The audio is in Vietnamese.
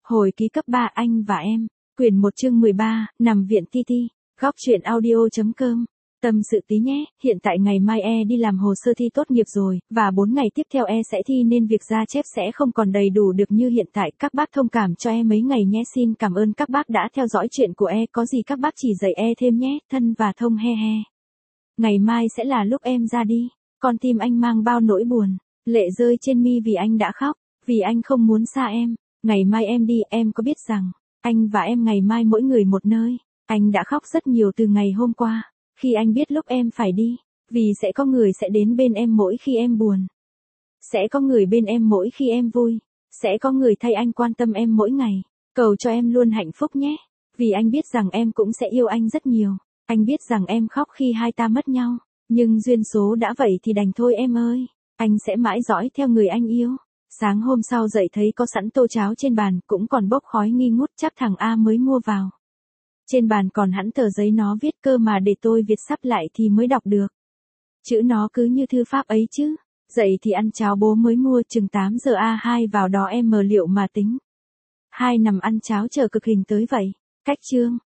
Hồi ký cấp 3 anh và em. Quyển 1 chương 13, nằm viện TT. Góc truyện audio.com. Tâm sự tí nhé, hiện tại ngày mai đi làm hồ sơ thi tốt nghiệp rồi, và 4 ngày tiếp theo sẽ thi nên việc ra chép sẽ không còn đầy đủ được như hiện tại. Các bác thông cảm cho mấy ngày nhé. Xin cảm ơn các bác đã theo dõi chuyện của có gì các bác chỉ dạy thêm nhé, thân và thông he he. Ngày mai sẽ là lúc em ra đi, con tim anh mang bao nỗi buồn, lệ rơi trên mi vì anh đã khóc, vì anh không muốn xa em. Ngày mai em đi, em có biết rằng, anh và em ngày mai mỗi người một nơi. Anh đã khóc rất nhiều từ ngày hôm qua, khi anh biết lúc em phải đi, vì sẽ có người sẽ đến bên em mỗi khi em buồn. Sẽ có người bên em mỗi khi em vui. Sẽ có người thay anh quan tâm em mỗi ngày. Cầu cho em luôn hạnh phúc nhé. Vì anh biết rằng em cũng sẽ yêu anh rất nhiều. Anh biết rằng em khóc khi hai ta mất nhau. Nhưng duyên số đã vậy thì đành thôi em ơi. Anh sẽ mãi dõi theo người anh yêu. Sáng hôm sau dậy thấy có sẵn tô cháo trên bàn, cũng còn bốc khói nghi ngút, chắc thằng A mới mua vào. Trên bàn còn hẵng tờ giấy nó viết cơ mà, để tôi Việt sắp lại thì mới đọc được. Chữ nó cứ như thư pháp ấy chứ. Dậy thì ăn cháo bố mới mua, chừng 8 giờ A2 vào đó em liệu mà tính. Hai nằm ăn cháo chờ cực hình tới vậy. Cách chương.